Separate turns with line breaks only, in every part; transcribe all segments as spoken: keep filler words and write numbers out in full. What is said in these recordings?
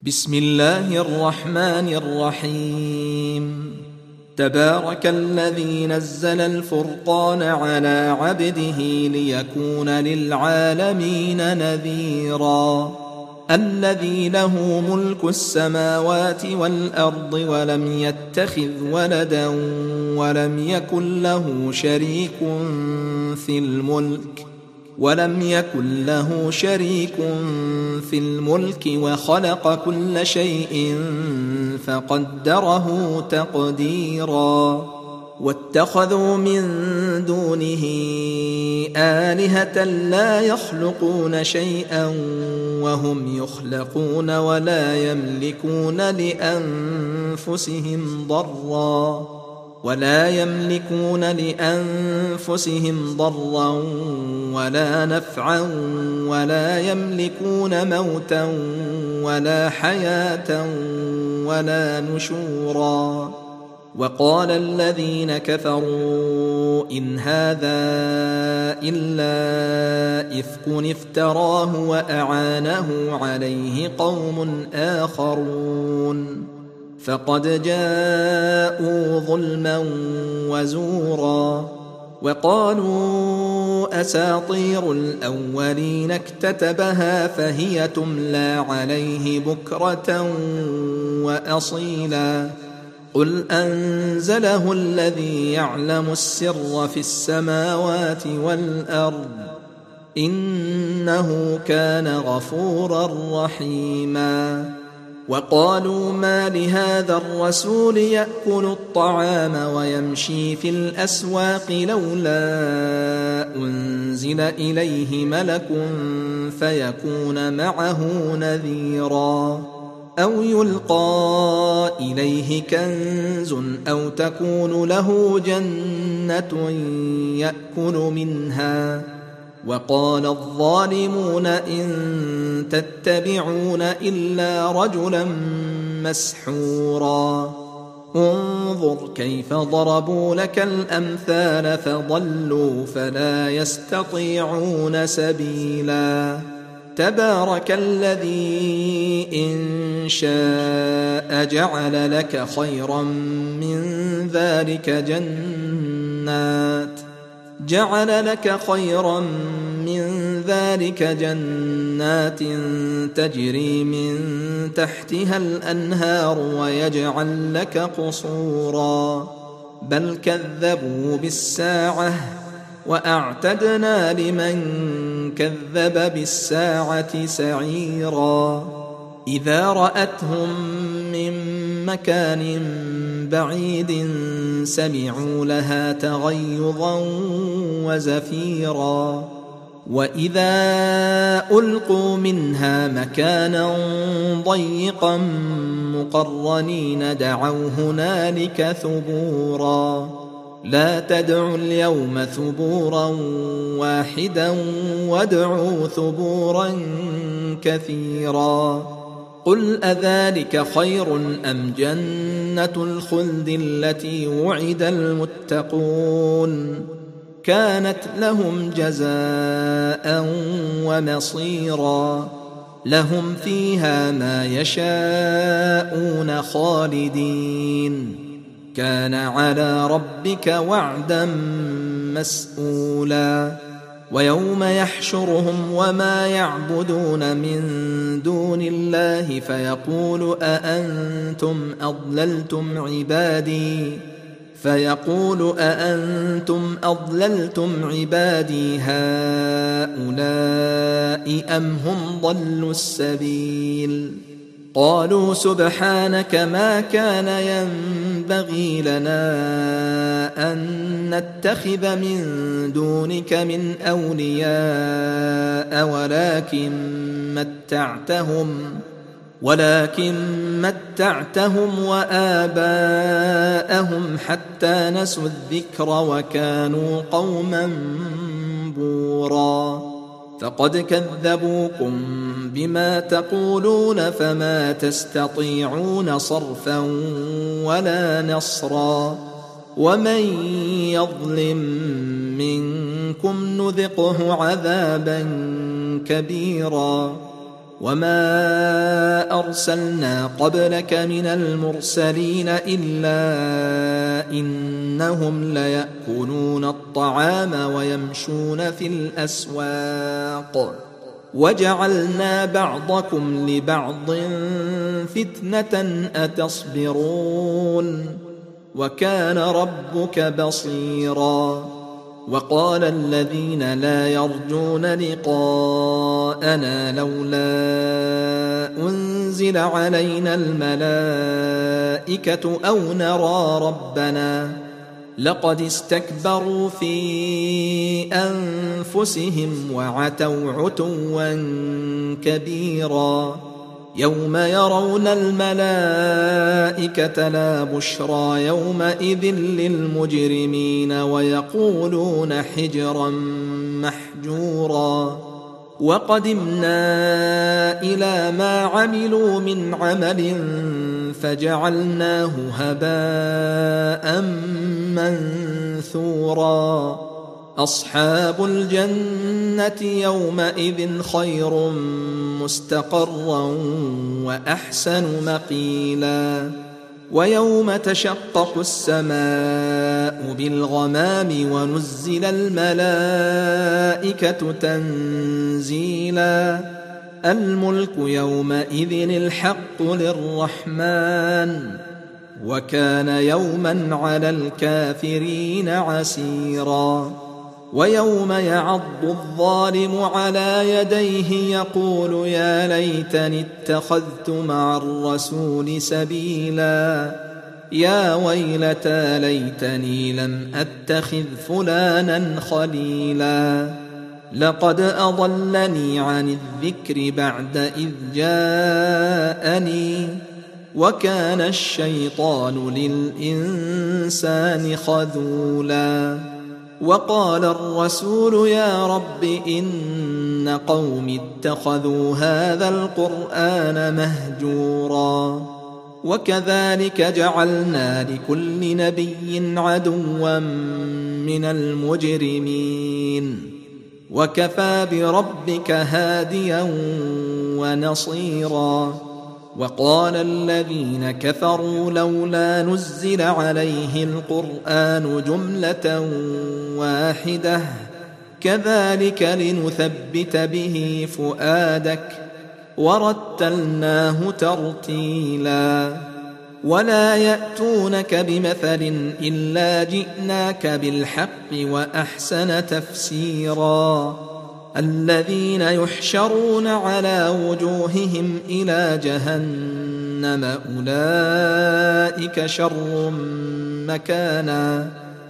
بسم الله الرحمن الرحيم. تبارك الذي نزل الفرقان على عبده ليكون للعالمين نذيرا. الذي له ملك السماوات والأرض ولم يتخذ ولدا ولم يكن له شريك في الملك ولم يكن له شريك في الملك وخلق كل شيء فقدره تقديرا. واتخذوا من دونه آلهة لا يخلقون شيئا وهم يخلقون ولا يملكون لأنفسهم ضرا ولا يملكون لأنفسهم ضرا ولا نفعا ولا يملكون موتا ولا حياة ولا نشورا. وقال الذين كفروا إن هذا إلا إفك افتراه وأعانه عليه قوم آخرون فقد جاءوا ظلما وزورا. وقالوا أساطير الأولين اكتتبها فهي تملى عليه بكرة وأصيلا. قل أنزله الذي يعلم السر في السماوات والأرض إنه كان غفورا رحيما. وقالوا ما لهذا الرسول يأكل الطعام ويمشي في الأسواق لولا أنزل إليه ملك فيكون معه نذيرا أو يلقى إليه كنز أو تكون له جنة يأكل منها. وقال الظالمون إن تتبعون إلا رجلا مسحورا. انظر كيف ضربوا لك الأمثال فضلوا فلا يستطيعون سبيلا. تبارك الذي إن شاء جعل لك خيرا من ذلك جنات جعل لك خيرا من ذلك جنات تجري من تحتها الأنهار ويجعل لك قصورا. بل كذبوا بالساعة وأعتدنا لمن كذب بالساعة سعيرا. إذا رأتهم من مكان بعيد سمعوا لها تغيظا وزفيرا. وإذا ألقوا منها مكانا ضيقا مقرنين دعوا هنالك ثبورا. لا تدعوا اليوم ثبورا واحدا وادعوا ثبورا كثيرا. قل أذلك خير أم جنة الخلد التي وعد المتقون كانت لهم جزاء ومصيرا. لهم فيها ما يشاءون خالدين كان على ربك وعدا مسئولا. ويوم يحشرهم وما يعبدون من دون الله فيقول أأنتم أضللتم عبادي فيقول أأنتم أضللتم عبادي هؤلاء أم هم ضلوا السبيل. قالوا سبحانك ما كان ينبغي لنا أن نتخذ من دونك من أولياء ولكن متعتهم ولكن متعتهم وآباءهم حتى نسوا الذكر وكانوا قوما بورا. فقد كذبوكم بما تقولون فما تستطيعون صرفا ولا نصرا. ومن يظلم منكم نذقه عذابا كبيرا. وما أرسلنا قبلك من المرسلين إلا إنهم ليأكلون الطعام ويمشون في الأسواق وجعلنا بعضكم لبعض فتنة أتصبرون وكان ربك بصيرا. وقال الذين لا يرجون لقاءنا لولا أنزل علينا الملائكة أو نرى ربنا لقد استكبروا في أنفسهم وعتوا عتوا كبيرا. يوم يرون الملائكة لا بشرى يومئذ للمجرمين ويقولون حجرا محجورا. وقدمنا إلى ما عملوا من عمل فجعلناه هباء منثورا. أصحاب الجنة يومئذ خير مستقرا وأحسن مقيلا. ويوم تشقق السماء بالغمام ونزل الملائكة تنزيلا. الملك يومئذ الحق للرحمن وكان يوما على الكافرين عسيرا. ويوم يعض الظالم على يديه يقول يا ليتني اتخذت مع الرسول سبيلا. يا ويلتى ليتني لم أتخذ فلانا خليلا. لقد أضلني عن الذكر بعد إذ جاءني وكان الشيطان للإنسان خذولا. وقال الرسول يا رب إن قوم اتخذوا هذا القرآن مهجورا. وكذلك جعلنا لكل نبي عدوا من المجرمين وكفى بربك هاديا ونصيرا. وقال الذين كفروا لولا نزل عليه القرآن جملة واحدة كذلك لنثبت به فؤادك ورتلناه ترتيلا. ولا يأتونك بمثل إلا جئناك بالحق وأحسن تفسيرا. الذين يحشرون على وجوههم إلى جهنم أولئك شر مكانا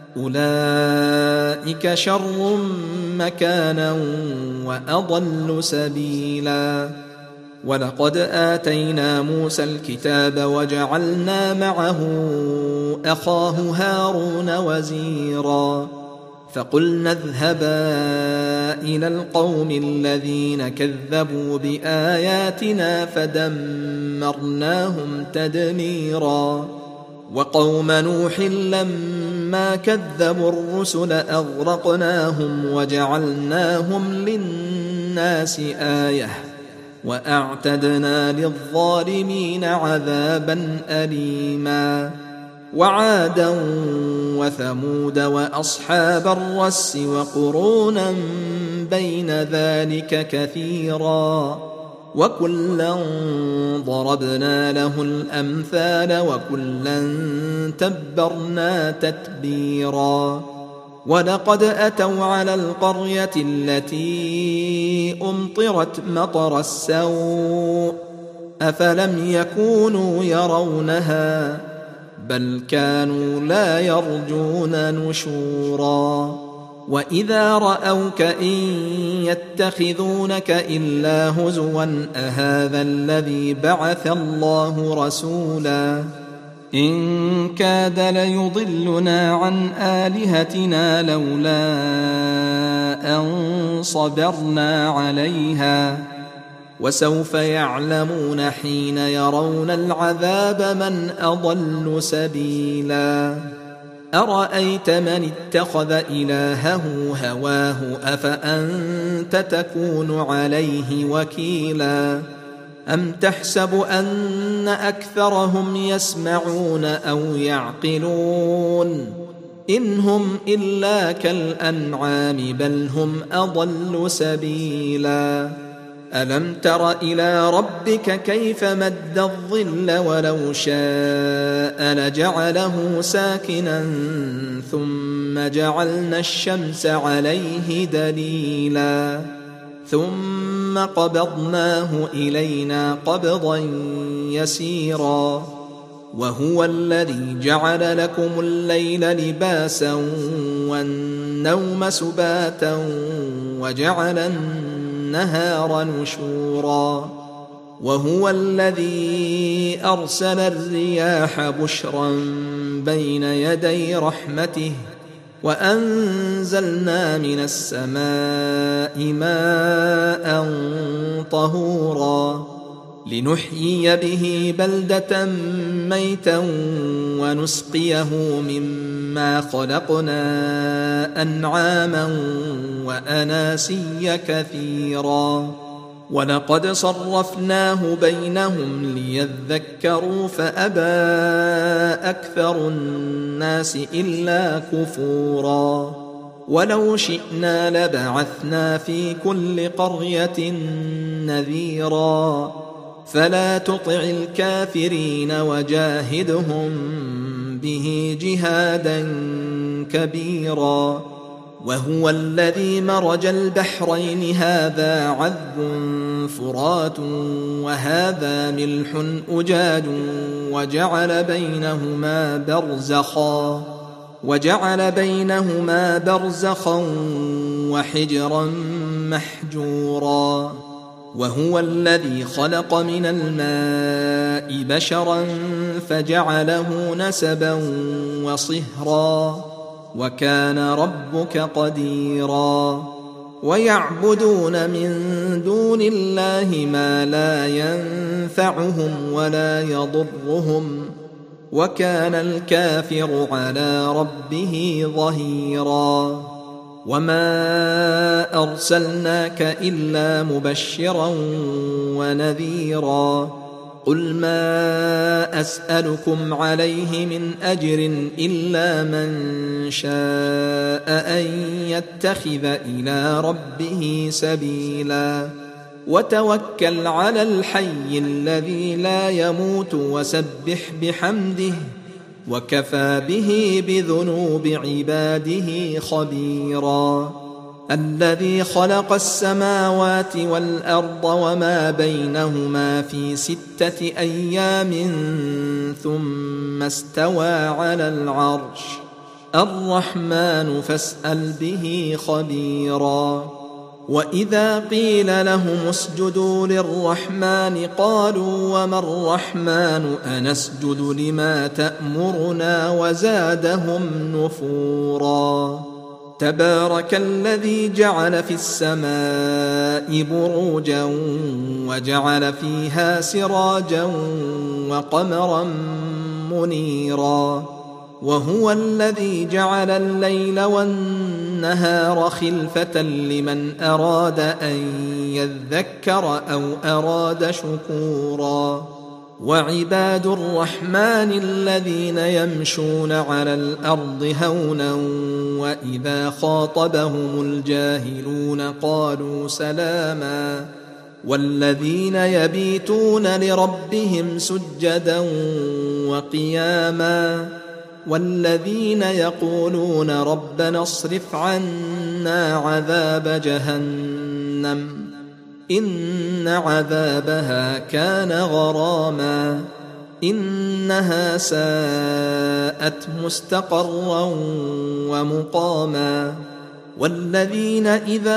أولئك شر مكانا وأضل سبيلا. ولقد آتينا موسى الكتاب وجعلنا معه أخاه هارون وزيرا. فقلنا اذهبا إلى القوم الذين كذبوا بآياتنا فدمرناهم تدميرا. وقوم نوح لما كذبوا الرسل أغرقناهم وجعلناهم للناس آية وأعتدنا للظالمين عذابا أليما. وعادا وثمود وأصحاب الرس وقرونا بين ذلك كثيرا. وكلا ضربنا له الأمثال وكلا تبرنا تتبيرا. ولقد أتوا على القرية التي أمطرت مطر السوء أفلم يكونوا يرونها بل كانوا لا يرجون نشورا. وإذا رأوك إن يتخذونك إلا هزوا أهذا الذي بعث الله رسولا. إن كاد ليضلنا عن آلهتنا لولا أن صبرنا عليها وسوف يعلمون حين يرون العذاب من أضل سبيلا. أرأيت من اتخذ إلهه هواه أفأنت تكون عليه وكيلا. أم تحسب أن أكثرهم يسمعون أو يعقلون إن هم إلا كالأنعام بل هم أضل سبيلا ألم تر إلى ربك كيف مد الظل ولو شاء لجعله ساكنا ثم جعلنا الشمس عليه دليلا ثم قبضناه إلينا قبضا يسيرا وهو الذي جعل لكم الليل لباسا والنوم سباتا وجعل النهار نشورا وهو الذي أرسل الرياح بشرا بين يدي رحمته وأنزلنا من السماء ماء طهورا لنحيي به بلدة ميتا ونسقيه مما خلقنا أنعاما وأناسيا كثيرا ولقد صرفناه بينهم ليذكروا فأبى أكثر الناس إلا كفورا ولو شئنا لبعثنا في كل قرية نذيرا فلا تطع الكافرين وجاهدهم به جهادا كبيرا وهو الذي مرج البحرين هذا عذب فرات وهذا ملح أجاج وجعل بينهما برزخا وجعل بينهما برزخا وحجرا محجورا وهو الذي خلق من الماء بشرا فجعله نسبا وصهرا وكان ربك قديرا ويعبدون من دون الله ما لا ينفعهم ولا يضرهم وكان الكافر على ربه ظهيرا وما أرسلناك إلا مبشرا ونذيرا قل ما أسألكم عليه من أجر إلا من شاء أن يتخذ إلى ربه سبيلا وتوكل على الحي الذي لا يموت وسبح بحمده وكفى به بذنوب عباده خبيرا الذي خلق السماوات والأرض وما بينهما في ستة أيام ثم استوى على العرش الرحمن فاسأل به خبيرا وإذا قيل لهم اسجدوا للرحمن قالوا وما الرحمن أنسجد لما تأمرنا وزادهم نفورا تبارك الذي جعل في السماء بروجا وجعل فيها سراجا وقمرا منيرا وهو الذي جعل الليل والنهار خلفة لمن أراد أن يذكر أو أراد شكورا وعباد الرحمن الذين يمشون على الأرض هونا وإذا خاطبهم الجاهلون قالوا سلاما والذين يبيتون لربهم سجدا وقياما والذين يقولون ربنا اصرف عنا عذاب جهنم إن عذابها كان غراما إنها ساءت مستقرا ومقاما والذين إذا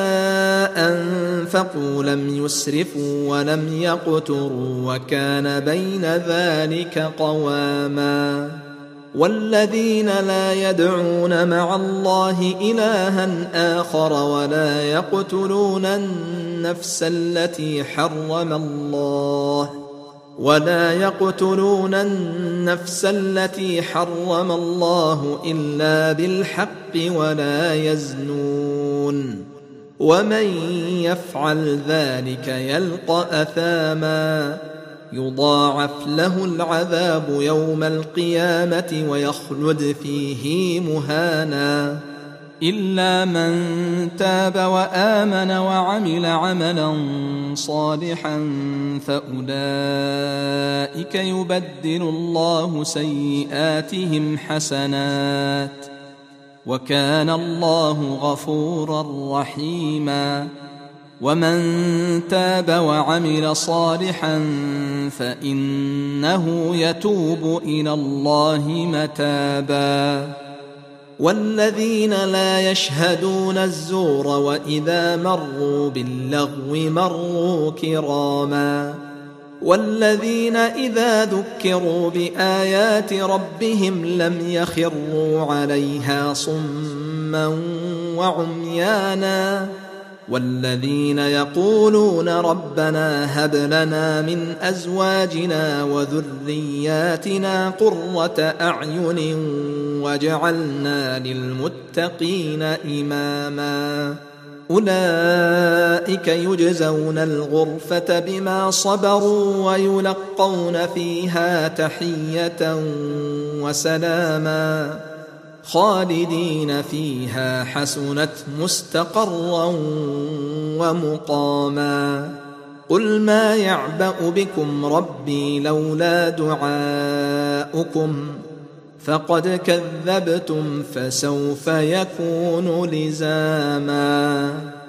أنفقوا لم يسرفوا ولم يقتروا وكان بين ذلك قواما والذين لا يدعون مع الله إلها آخر ولا يقتلون النفس التي حرم الله ولا يقتلون النفس التي حرم الله إلا بالحق ولا يزنون ومن يفعل ذلك يلقى أثاما يضاعف له العذاب يوم القيامة ويخلد فيه مهانا إلا من تاب وآمن وعمل عملا صالحا فأولئك يبدل الله سيئاتهم حسنات وكان الله غفورا رحيما ومن تاب وعمل صالحا فإنه يتوب إلى الله متابا والذين لا يشهدون الزور وإذا مروا باللغو مروا كراما والذين إذا ذكروا بآيات ربهم لم يخروا عليها صما وعميانا والذين يقولون ربنا هب لنا من أزواجنا وذرياتنا قرة أعين واجعلنا للمتقين إماما أولئك يجزون الغرفة بما صبروا ويلقون فيها تحية وسلاما خالدين فيها حسنت مستقرا ومقاما قل ما يعبأ بكم ربي لولا دعاؤكم فقد كذبتم فسوف يكون لزاما.